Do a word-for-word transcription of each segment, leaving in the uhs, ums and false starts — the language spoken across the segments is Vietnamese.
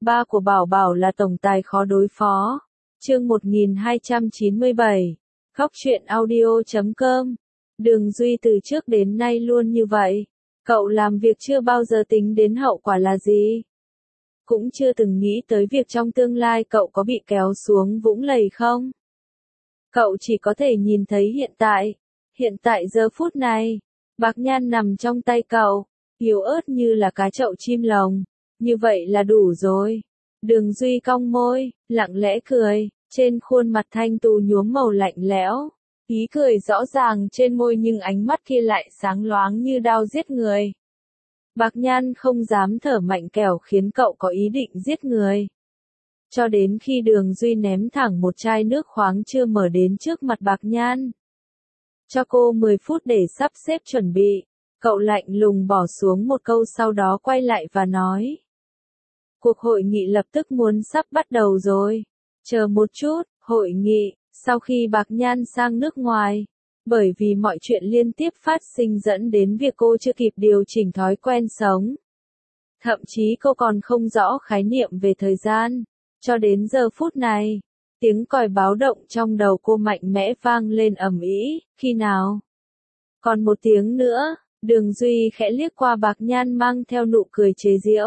Ba của Bảo Bảo là tổng tài khó đối phó. Chương một nghìn hai trăm chín mươi bảy. Khóc chuyện audio chấm com. Đường Duy từ trước đến nay luôn như vậy. Cậu làm việc chưa bao giờ tính đến hậu quả là gì. Cũng chưa từng nghĩ tới việc trong tương lai cậu có bị kéo xuống vũng lầy không. Cậu chỉ có thể nhìn thấy hiện tại. Hiện tại giờ phút này, bạc nhan nằm trong tay cậu, yếu ớt như là cá chậu chim lồng. Như vậy là đủ rồi. Đường Duy cong môi, lặng lẽ cười, trên khuôn mặt thanh tú nhuốm màu lạnh lẽo. Ý cười rõ ràng trên môi nhưng ánh mắt kia lại sáng loáng như đao giết người. Bạc Nhan không dám thở mạnh kẻo khiến cậu có ý định giết người. Cho đến khi Đường Duy ném thẳng một chai nước khoáng chưa mở đến trước mặt Bạc Nhan. Cho cô mười phút để sắp xếp chuẩn bị. Cậu lạnh lùng bỏ xuống một câu sau đó quay lại và nói. Cuộc hội nghị lập tức muốn sắp bắt đầu rồi. Chờ một chút, hội nghị, sau khi Bạc Nhan sang nước ngoài. Bởi vì mọi chuyện liên tiếp phát sinh dẫn đến việc cô chưa kịp điều chỉnh thói quen sống. Thậm chí cô còn không rõ khái niệm về thời gian. Cho đến giờ phút này, tiếng còi báo động trong đầu cô mạnh mẽ vang lên ầm ĩ. Khi nào? Còn một tiếng nữa. Đường Duy khẽ liếc qua Bạc Nhan mang theo nụ cười chế giễu.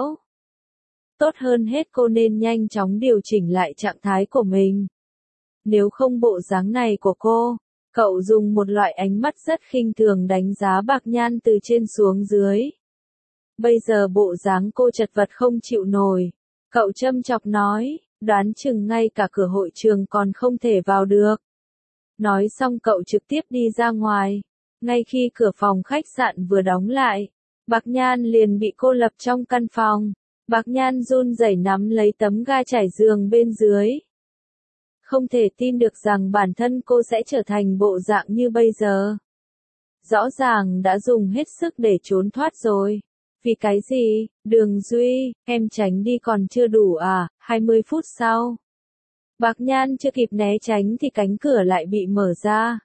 Tốt hơn hết cô nên nhanh chóng điều chỉnh lại trạng thái của mình. Nếu không bộ dáng này của cô, cậu dùng một loại ánh mắt rất khinh thường đánh giá Bạc Nhan từ trên xuống dưới. Bây giờ bộ dáng cô chật vật không chịu nổi. Cậu châm chọc nói, đoán chừng ngay cả cửa hội trường còn không thể vào được. Nói xong cậu trực tiếp đi ra ngoài. Ngay khi cửa phòng khách sạn vừa đóng lại, Bạc Nhan liền bị cô lập trong căn phòng. Bạc Nhan run rẩy nắm lấy tấm ga trải giường bên dưới. Không thể tin được rằng bản thân cô sẽ trở thành bộ dạng như bây giờ. Rõ ràng đã dùng hết sức để trốn thoát rồi. Vì cái gì? Đường Duy, em tránh đi còn chưa đủ à? hai mươi phút sau. Bạc Nhan chưa kịp né tránh thì cánh cửa lại bị mở ra.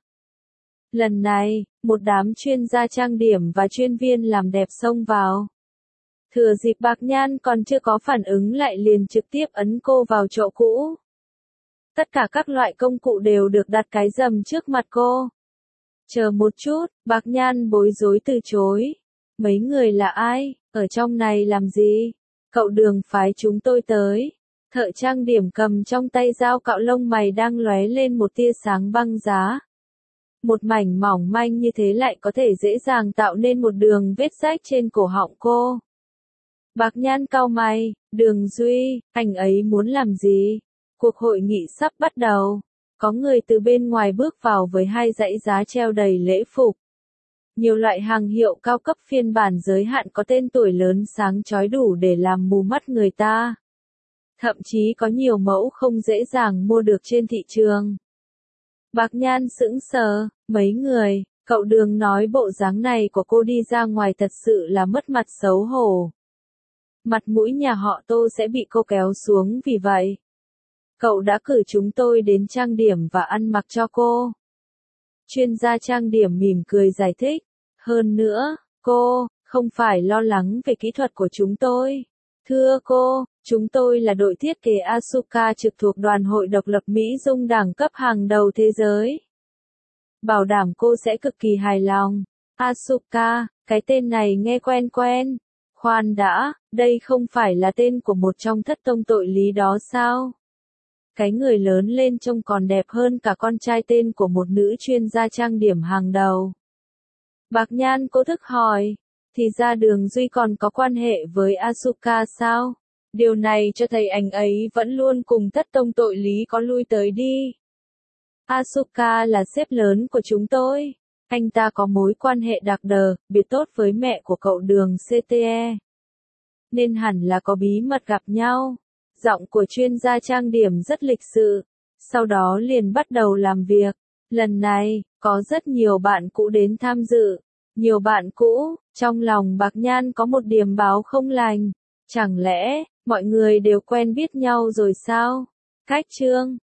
Lần này, một đám chuyên gia trang điểm và chuyên viên làm đẹp xông vào. Thừa dịp Bạc Nhan còn chưa có phản ứng lại liền trực tiếp ấn cô vào chỗ cũ. Tất cả các loại công cụ đều được đặt cái rầm trước mặt cô. Chờ một chút, Bạc Nhan bối rối từ chối. Mấy người là ai? Ở trong này làm gì? Cậu Đường phái chúng tôi tới. Thợ trang điểm cầm trong tay dao cạo lông mày đang lóe lên một tia sáng băng giá. Một mảnh mỏng manh như thế lại có thể dễ dàng tạo nên một đường vết rách trên cổ họng cô. Bạc Nhan cau mày, Đường Duy, anh ấy muốn làm gì? Cuộc hội nghị sắp bắt đầu. Có người từ bên ngoài bước vào với hai dãy giá treo đầy lễ phục. Nhiều loại hàng hiệu cao cấp phiên bản giới hạn có tên tuổi lớn sáng chói đủ để làm mù mắt người ta. Thậm chí có nhiều mẫu không dễ dàng mua được trên thị trường. Bạc Nhan sững sờ, mấy người, cậu Đường nói bộ dáng này của cô đi ra ngoài thật sự là mất mặt xấu hổ. Mặt mũi nhà họ Tô sẽ bị cô kéo xuống vì vậy. Cậu đã cử chúng tôi đến trang điểm và ăn mặc cho cô. Chuyên gia trang điểm mỉm cười giải thích. Hơn nữa, cô, không phải lo lắng về kỹ thuật của chúng tôi. Thưa cô, chúng tôi là đội thiết kế Asuka trực thuộc đoàn hội độc lập Mỹ Dung đẳng cấp hàng đầu thế giới. Bảo đảm cô sẽ cực kỳ hài lòng. Asuka, cái tên này nghe quen quen. Khoan đã, đây không phải là tên của một trong thất tông tội lý đó sao? Cái người lớn lên trông còn đẹp hơn cả con trai tên của một nữ chuyên gia trang điểm hàng đầu. Bạc Nhan cố thức hỏi, thì ra Đường Duy còn có quan hệ với Asuka sao? Điều này cho thấy anh ấy vẫn luôn cùng thất tông tội lý có lui tới đi. Asuka là sếp lớn của chúng tôi. Anh ta có mối quan hệ đặc đờ, biệt tốt với mẹ của cậu Đường xê tê e. Nên hẳn là có bí mật gặp nhau. Giọng của chuyên gia trang điểm rất lịch sự. Sau đó liền bắt đầu làm việc. Lần này, có rất nhiều bạn cũ đến tham dự. Nhiều bạn cũ, trong lòng Bạc Nhan có một điềm báo không lành. Chẳng lẽ, mọi người đều quen biết nhau rồi sao? Cách chương